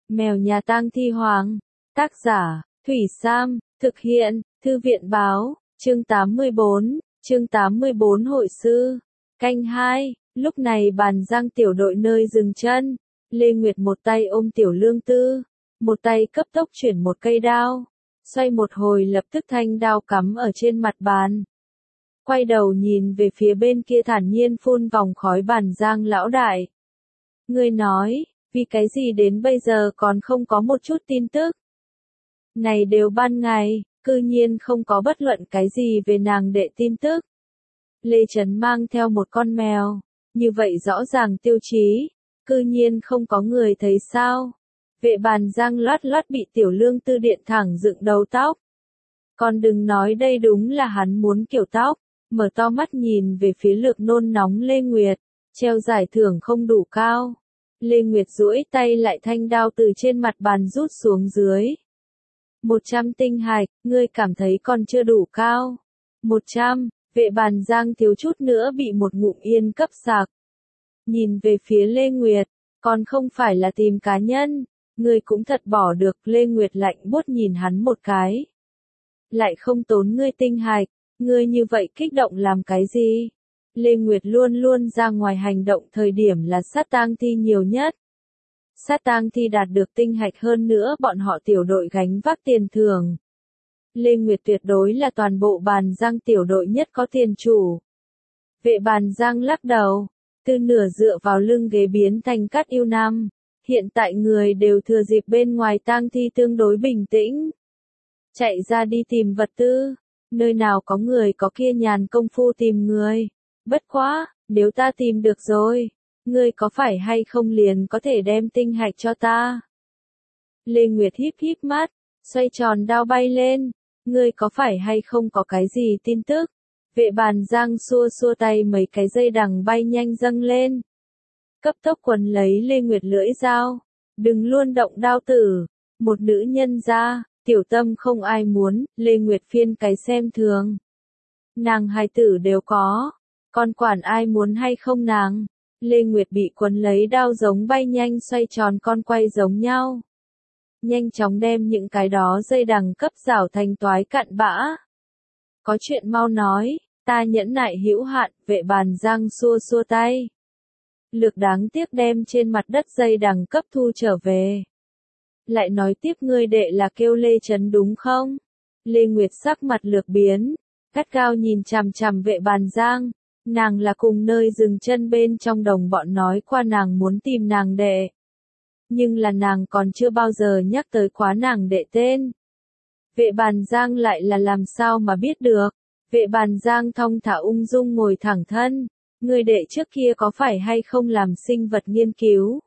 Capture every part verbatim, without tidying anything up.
Mèo nhà tang thi hoàng. Tác giả, Thủy Sam, thực hiện, Thư viện báo, chương tám mươi bốn, chương tám mươi bốn hội sư. Canh hai, lúc này Bàn Giang tiểu đội nơi dừng chân, Lê Nguyệt một tay ôm Tiểu Lương Tư, một tay cấp tốc chuyển một cây đao, xoay một hồi lập tức thanh đao cắm ở trên mặt bàn. Quay đầu nhìn về phía bên kia thản nhiên phun vòng khói Bàn Giang lão đại. Ngươi nói, vì cái gì đến bây giờ còn không có một chút tin tức? Này đều ban ngày, cư nhiên không có bất luận cái gì về nàng đệ tin tức. Lê Trấn mang theo một con mèo, như vậy rõ ràng tiêu chí, cư nhiên không có người thấy sao. Vệ Bàn Giang loát loát bị Tiểu Lương Tư điện thẳng dựng đầu tóc. Còn đừng nói đây đúng là hắn muốn kiểu tóc, mở to mắt nhìn về phía lược nôn nóng Lê Nguyệt, treo giải thưởng không đủ cao. Lê Nguyệt duỗi tay lại thanh đao từ trên mặt bàn rút xuống dưới. Một trăm tinh hạch, ngươi cảm thấy còn chưa đủ cao. Một trăm, vệ Bàn Giang thiếu chút nữa bị một ngụm yên cấp sạc. Nhìn về phía Lê Nguyệt, còn không phải là tìm cá nhân, ngươi cũng thật bỏ được. Lê Nguyệt lạnh buốt nhìn hắn một cái. Lại không tốn ngươi tinh hạch, ngươi như vậy kích động làm cái gì? Lê Nguyệt luôn luôn ra ngoài hành động thời điểm là sát tang thi nhiều nhất. Sát tang thi đạt được tinh hạch hơn nữa bọn họ tiểu đội gánh vác tiền thưởng. Lê Nguyệt tuyệt đối là toàn bộ Bàn Giang tiểu đội nhất có tiền chủ. Vệ Bàn Giang lắc đầu, từ nửa dựa vào lưng ghế biến thành Cát Yêu Nam. Hiện tại người đều thừa dịp bên ngoài tang thi tương đối bình tĩnh. Chạy ra đi tìm vật tư, nơi nào có người có kia nhàn công phu tìm người. Bất quá, nếu ta tìm được rồi, ngươi có phải hay không liền có thể đem tinh hạch cho ta? Lê Nguyệt híp híp mắt, xoay tròn đao bay lên, ngươi có phải hay không có cái gì tin tức? Vệ Bàn Giang xua xua tay mấy cái dây đằng bay nhanh dâng lên. Cấp tốc quần lấy Lê Nguyệt lưỡi dao, đừng luôn động đao tử, một nữ nhân ra, tiểu tâm không ai muốn. Lê Nguyệt phiên cái xem thường. Nàng hai tử đều có. Còn quản ai muốn hay không nàng? Lê Nguyệt bị quấn lấy đao giống bay nhanh xoay tròn con quay giống nhau. Nhanh chóng đem những cái đó dây đằng cấp rảo thành toái cặn bã. Có chuyện mau nói, ta nhẫn nại hữu hạn. Vệ Bàn Giang xua xua tay. Lược đáng tiếc đem trên mặt đất dây đằng cấp thu trở về. Lại nói tiếp ngươi đệ là kêu Lê Trấn đúng không? Lê Nguyệt sắc mặt lược biến, gắt gao nhìn chằm chằm Vệ Bàn Giang. Nàng là cùng nơi dừng chân bên trong đồng bọn nói qua nàng muốn tìm nàng đệ. Nhưng là nàng còn chưa bao giờ nhắc tới quá nàng đệ tên. Vệ Bàn Giang lại là làm sao mà biết được. Vệ Bàn Giang thong thả ung dung ngồi thẳng thân. Người đệ trước kia có phải hay không làm sinh vật nghiên cứu?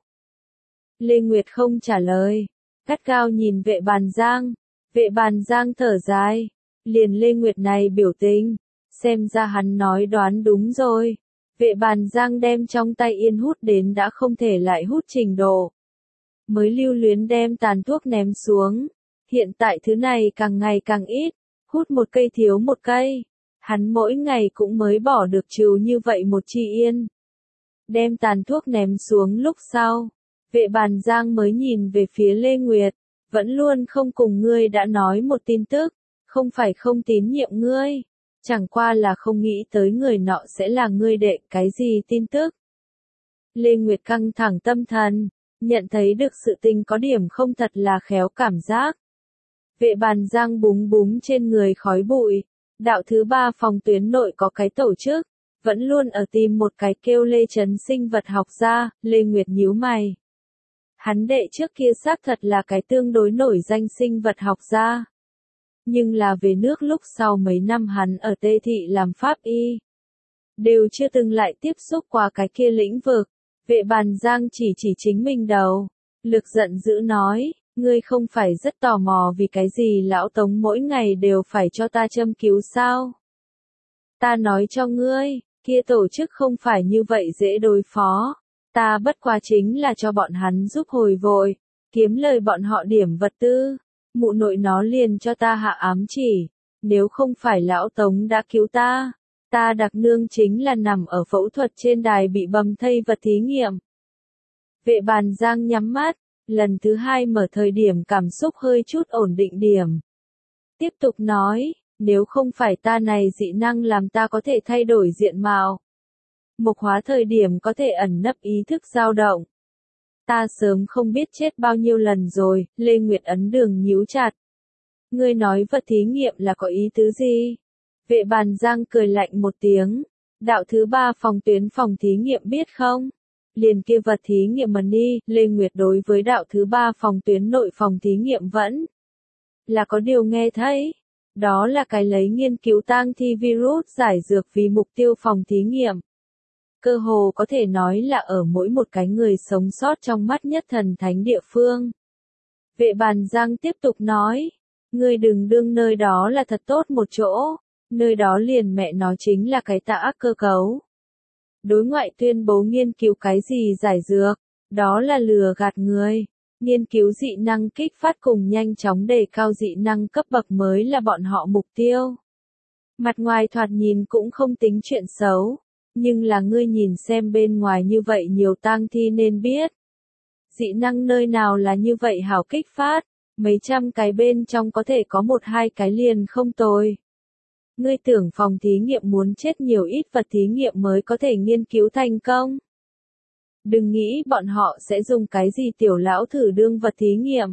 Lê Nguyệt không trả lời. Gắt gao nhìn Vệ Bàn Giang. Vệ Bàn Giang thở dài. Liền Lê Nguyệt này biểu tình. Xem ra hắn nói đoán đúng rồi. Vệ Bàn Giang đem trong tay yên hút đến đã không thể lại hút trình độ. Mới lưu luyến đem tàn thuốc ném xuống. Hiện tại thứ này càng ngày càng ít. Hút một cây thiếu một cây. Hắn mỗi ngày cũng mới bỏ được trừ như vậy một chi yên. Đem tàn thuốc ném xuống lúc sau. Vệ Bàn Giang mới nhìn về phía Lê Nguyệt. Vẫn luôn không cùng ngươi đã nói một tin tức. Không phải không tín nhiệm ngươi. Chẳng qua là không nghĩ tới người nọ sẽ là ngươi đệ. Cái gì tin tức? Lê Nguyệt căng thẳng tâm thần, nhận thấy được sự tình có điểm không thật là khéo cảm giác. Vệ Bàn Giang búng búng trên người khói bụi. Đạo thứ ba phòng tuyến nội có cái tổ chức, vẫn luôn ở tìm một cái kêu Lê Trấn sinh vật học gia. Lê Nguyệt nhíu mày. Hắn đệ trước kia xác thật là cái tương đối nổi danh sinh vật học gia. Nhưng là về nước lúc sau mấy năm hắn ở Tê Thị làm pháp y. Đều chưa từng lại tiếp xúc qua cái kia lĩnh vực. Vệ Bàn Giang chỉ chỉ chính mình đầu. Lực giận dữ nói, ngươi không phải rất tò mò vì cái gì lão Tống mỗi ngày đều phải cho ta châm cứu sao? Ta nói cho ngươi, kia tổ chức không phải như vậy dễ đối phó. Ta bất quá chính là cho bọn hắn giúp hồi vội, kiếm lời bọn họ điểm vật tư. Mụ nội nó liền cho ta hạ ám chỉ, nếu không phải lão Tống đã cứu ta, ta đặc nương chính là nằm ở phẫu thuật trên đài bị bầm thây vật thí nghiệm. Vệ Bàn Giang nhắm mắt, Lần thứ hai mở thời điểm cảm xúc hơi chút ổn định điểm. Tiếp tục nói, nếu không phải ta này dị năng làm ta có thể thay đổi diện mạo. Mộc hóa thời điểm có thể ẩn nấp ý thức dao động. Ta sớm không biết chết bao nhiêu lần rồi, Lê Nguyệt ấn đường nhíu chặt. Ngươi nói vật thí nghiệm là có ý tứ gì? Vệ bàn giang cười lạnh một tiếng. Đạo thứ ba phòng tuyến phòng thí nghiệm biết không? Liền kia vật thí nghiệm mần đi, Lê Nguyệt đối với đạo thứ ba phòng tuyến nội phòng thí nghiệm vẫn là có điều nghe thấy. Đó là cái lấy nghiên cứu tang thi virus giải dược vì mục tiêu phòng thí nghiệm. Cơ hồ có thể nói là ở mỗi một cái người sống sót trong mắt nhất thần thánh địa phương. Vệ bàn giang tiếp tục nói, ngươi đừng đương nơi đó là thật tốt một chỗ, nơi đó liền mẹ nó chính là cái tà ác cơ cấu. Đối ngoại tuyên bố nghiên cứu cái gì giải dược, đó là lừa gạt người. Nghiên cứu dị năng kích phát cùng nhanh chóng đề cao dị năng cấp bậc mới là bọn họ mục tiêu. Mặt ngoài thoạt nhìn cũng không tính chuyện xấu, nhưng là ngươi nhìn xem bên ngoài như vậy nhiều tang thi nên biết. Dị năng nơi nào là như vậy hảo kích phát, mấy trăm cái bên trong có thể có một hai cái liền không tồi. Ngươi tưởng phòng thí nghiệm muốn chết nhiều ít vật thí nghiệm mới có thể nghiên cứu thành công. Đừng nghĩ bọn họ sẽ dùng cái gì tiểu lão thử đương vật thí nghiệm.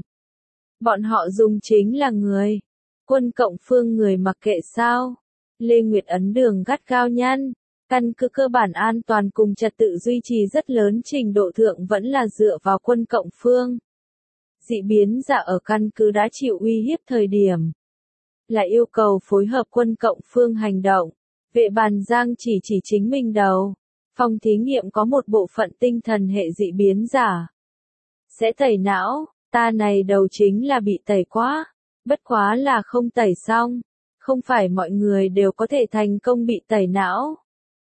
Bọn họ dùng chính là người. Quân cộng phương người mặc kệ sao. Lê Nguyệt ấn đường gắt gao nhăn. Căn cứ cơ bản an toàn cùng trật tự duy trì rất lớn trình độ thượng vẫn là dựa vào quân cộng phương. Dị biến giả ở căn cứ đã chịu uy hiếp thời điểm. Là yêu cầu phối hợp quân cộng phương hành động. Vệ bàn giang chỉ chỉ chính mình đầu. Phòng thí nghiệm có một bộ phận tinh thần hệ dị biến giả. Sẽ tẩy não, ta này đầu chính là bị tẩy quá. Bất quá là không tẩy xong. Không phải mọi người đều có thể thành công bị tẩy não.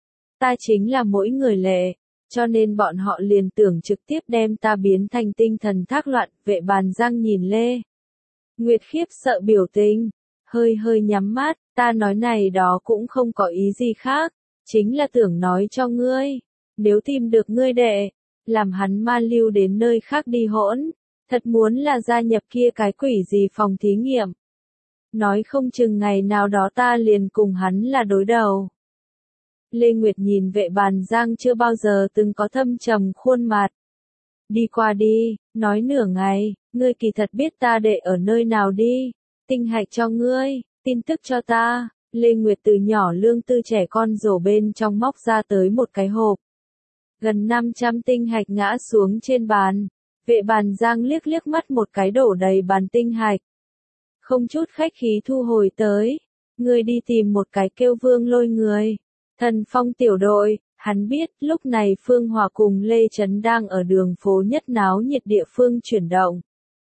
Ta chính là mỗi người lệ, cho nên bọn họ liền tưởng trực tiếp đem ta biến thành tinh thần thác loạn. Vệ bàn giang nhìn Lê Nguyệt khiếp sợ biểu tình, hơi hơi nhắm mắt, ta nói này đó cũng không có ý gì khác, chính là tưởng nói cho ngươi, nếu tìm được ngươi đệ, làm hắn ma lưu đến nơi khác đi hỗn, thật muốn là gia nhập kia cái quỷ gì phòng thí nghiệm. Nói không chừng ngày nào đó ta liền cùng hắn là đối đầu. Lê Nguyệt nhìn vệ bàn giang chưa bao giờ từng có thâm trầm khuôn mặt. Đi qua đi, nói nửa ngày, ngươi kỳ thật biết ta đệ ở nơi nào đi, tinh hạch cho ngươi, tin tức cho ta. Lê Nguyệt từ nhỏ lương tư trẻ con rổ bên trong móc ra tới một cái hộp. Gần năm trăm tinh hạch ngã xuống trên bàn. Vệ bàn giang liếc liếc mắt một cái đổ đầy bàn tinh hạch. Không chút khách khí thu hồi tới. Ngươi đi tìm một cái kêu Vương Lôi người. Thần Phong tiểu đội, hắn biết lúc này Phương Hòa cùng Lê Trấn đang ở đường phố nhất náo nhiệt địa phương chuyển động.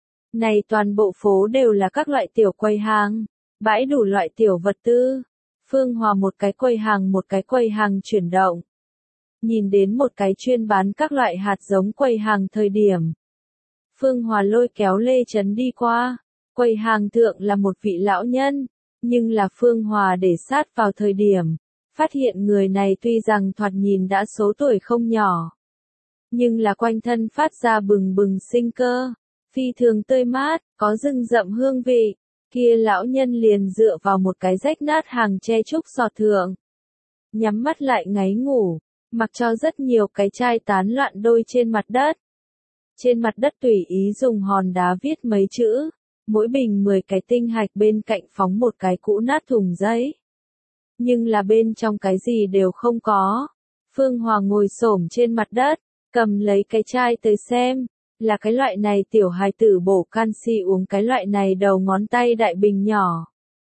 Này toàn bộ phố đều là các loại tiểu quầy hàng, bãi đủ loại tiểu vật tư. Phương Hòa một cái quầy hàng một cái quầy hàng chuyển động. Nhìn đến một cái chuyên bán các loại hạt giống quầy hàng thời điểm. Phương Hòa lôi kéo Lê Trấn đi qua, quầy hàng thượng là một vị lão nhân, nhưng là Phương Hòa để sát vào thời điểm. Phát hiện người này tuy rằng thoạt nhìn đã số tuổi không nhỏ, nhưng là quanh thân phát ra bừng bừng sinh cơ, phi thường tươi mát, có rừng rậm hương vị, kia lão nhân liền dựa vào một cái rách nát hàng tre trúc sọt thượng. Nhắm mắt lại ngáy ngủ, mặc cho rất nhiều cái chai tán loạn đôi trên mặt đất. Trên mặt đất tùy ý dùng hòn đá viết mấy chữ, mỗi bình mười cái tinh hạch bên cạnh phóng một cái cũ nát thùng giấy. Nhưng là bên trong cái gì đều không có. Phương Hòa ngồi xổm trên mặt đất, cầm lấy cái chai tới xem, là cái loại này tiểu hài tử bổ canxi uống cái loại này đầu ngón tay đại bình nhỏ.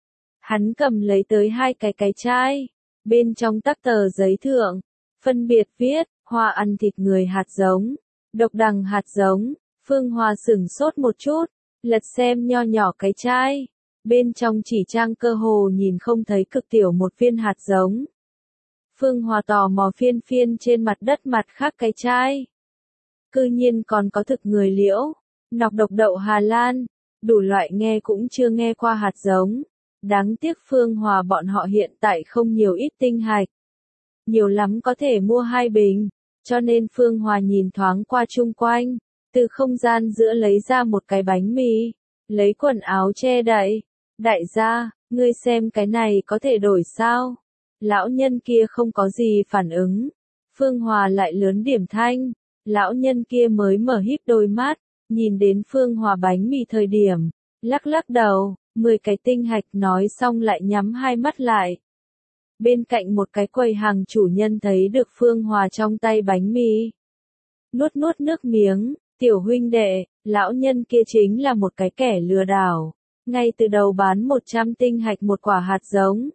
Hắn cầm lấy tới hai cái cái chai, bên trong tắc tờ giấy thượng, phân biệt viết, hoa ăn thịt người hạt giống, độc đằng hạt giống. Phương Hòa sửng sốt một chút, lật xem nho nhỏ cái chai. Bên trong chỉ trang cơ hồ nhìn không thấy cực tiểu một viên hạt giống. Phương Hòa tò mò phiên phiên trên mặt đất mặt khác cái chai. Cư nhiên còn có thực người liễu, nọc độc đậu Hà Lan, đủ loại nghe cũng chưa nghe qua hạt giống. Đáng tiếc Phương Hòa bọn họ hiện tại không nhiều ít tinh hạch. Nhiều lắm có thể mua hai bình, cho nên Phương Hòa nhìn thoáng qua chung quanh, từ không gian giữa lấy ra một cái bánh mì, lấy quần áo che đậy. Đại gia, ngươi xem cái này có thể đổi sao? Lão nhân kia không có gì phản ứng. Phương Hòa lại lớn điểm thanh. Lão nhân kia mới mở híp đôi mắt, nhìn đến Phương Hòa bánh mì thời điểm, lắc lắc đầu, mười cái tinh hạch nói xong lại nhắm hai mắt lại. Bên cạnh một cái quầy hàng chủ nhân thấy được Phương Hòa trong tay bánh mì. Nuốt nuốt nước miếng, tiểu huynh đệ, lão nhân kia chính là một cái kẻ lừa đảo. Ngay từ đầu bán một trăm tinh hạch một quả hạt giống.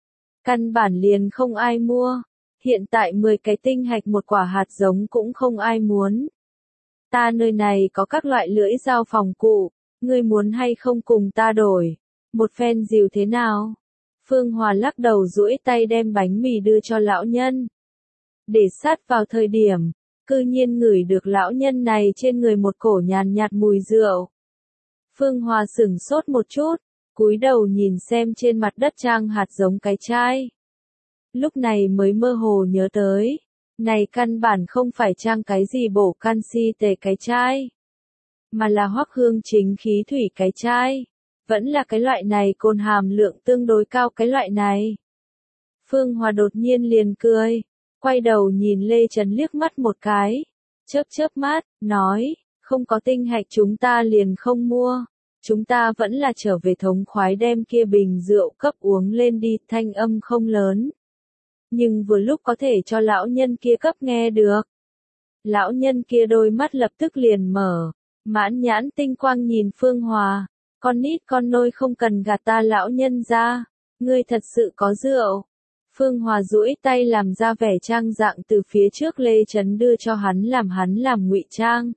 Căn bản liền không ai mua. Hiện tại mười cái tinh hạch một quả hạt giống cũng không ai muốn. Ta nơi này có các loại lưỡi dao phòng cụ, ngươi muốn hay không cùng ta đổi? Một phen dìu thế nào? Phương Hòa lắc đầu duỗi tay đem bánh mì đưa cho lão nhân. Để sát vào thời điểm, cư nhiên ngửi được lão nhân này trên người một cổ nhàn nhạt mùi rượu. Phương Hòa sửng sốt một chút, cúi đầu nhìn xem trên mặt đất trang hạt giống cái chai. Lúc này mới mơ hồ nhớ tới, này căn bản không phải trang cái gì bổ canxi tề cái chai, mà là Hoắc Hương chính khí thủy cái chai, vẫn là cái loại này cồn hàm lượng tương đối cao cái loại này. Phương Hòa đột nhiên liền cười, quay đầu nhìn Lê Trấn liếc mắt một cái, chớp chớp mắt, nói, không có tinh hạch chúng ta liền không mua, chúng ta vẫn là trở về thống khoái đem kia bình rượu cấp uống lên đi, thanh âm không lớn. Nhưng vừa lúc có thể cho lão nhân kia cấp nghe được. Lão nhân kia đôi mắt lập tức liền mở, mãn nhãn tinh quang nhìn Phương Hòa, con nít con nôi không cần gạt ta lão nhân ra, ngươi thật sự có rượu. Phương Hòa duỗi tay làm ra vẻ trang dạng từ phía trước Lê Trấn đưa cho hắn làm hắn làm ngụy trang.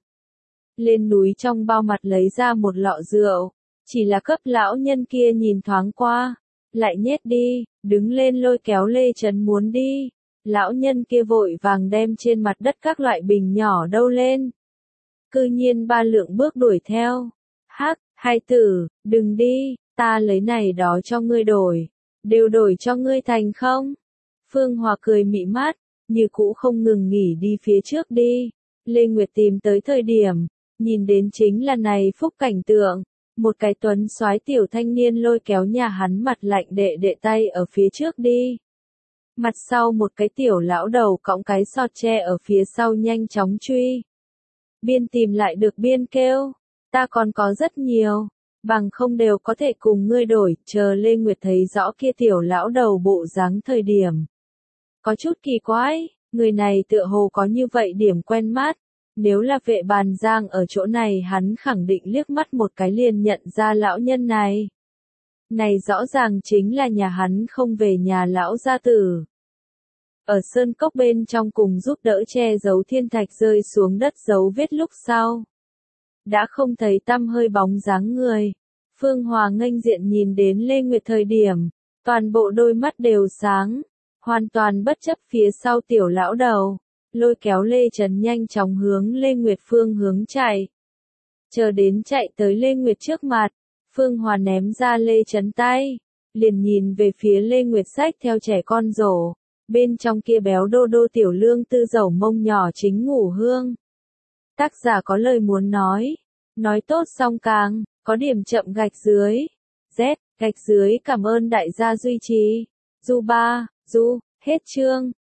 Lên núi trong bao mặt lấy ra một lọ rượu, chỉ là cấp lão nhân kia nhìn thoáng qua, lại nhét đi, đứng lên lôi kéo Lê Trấn muốn đi. Lão nhân kia vội vàng đem trên mặt đất các loại bình nhỏ đâu lên. Cư nhiên ba lượng bước đuổi theo. Hắc, hai tử, đừng đi, ta lấy này đó cho ngươi đổi. Đều đổi cho ngươi thành không? Phương Hòa cười mị mắt, như cũ không ngừng nghỉ đi phía trước đi. Lê Nguyệt tìm tới thời điểm, nhìn đến chính là này phúc cảnh tượng. Một cái tuấn soái tiểu thanh niên lôi kéo nhà hắn mặt lạnh đệ đệ tay ở phía trước đi. Mặt sau một cái tiểu lão đầu cõng cái sọt tre ở phía sau nhanh chóng truy. Biên tìm lại được biên kêu, ta còn có rất nhiều, bằng không đều có thể cùng ngươi đổi, chờ Lê Nguyệt thấy rõ kia tiểu lão đầu bộ dáng thời điểm. Có chút kỳ quái, người này tựa hồ có như vậy điểm quen mắt. Nếu là Vệ Bàn Giang ở chỗ này hắn khẳng định liếc mắt một cái liền nhận ra lão nhân này. Này rõ ràng chính là nhà hắn không về nhà lão gia tử. Ở sơn cốc bên trong cùng giúp đỡ che giấu thiên thạch rơi xuống đất dấu vết lúc sau. Đã không thấy tăm hơi bóng dáng người. Phương Hòa nghênh diện nhìn đến Lê Nguyệt thời điểm, toàn bộ đôi mắt đều sáng, hoàn toàn bất chấp phía sau tiểu lão đầu. Lôi kéo Lê Trấn nhanh chóng hướng Lê Nguyệt phương hướng chạy. Chờ đến chạy tới Lê Nguyệt trước mặt, Phương Hòa ném ra Lê Trấn tay, liền nhìn về phía Lê Nguyệt xách theo trẻ con rổ, bên trong kia béo đô đô tiểu lương tư dầu mông nhỏ chính ngủ hương. Tác giả có lời muốn nói, nói tốt xong càng, có điểm chậm gạch dưới, Z, gạch dưới cảm ơn đại gia duy trì, Du ba, Du, hết chương.